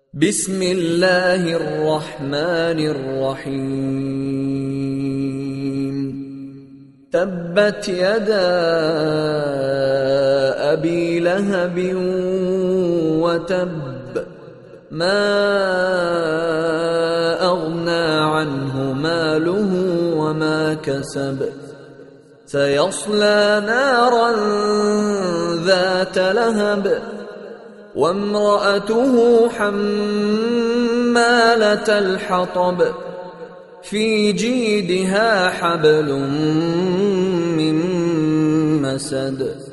بسم الله الرحمن الرحيم تبت يدا أبي لهب وتب ما أغنى عنه ماله وما كسب سيصلى نارا ذات لهب وامرأته حمالة الحطب في جيدها حبل من مسد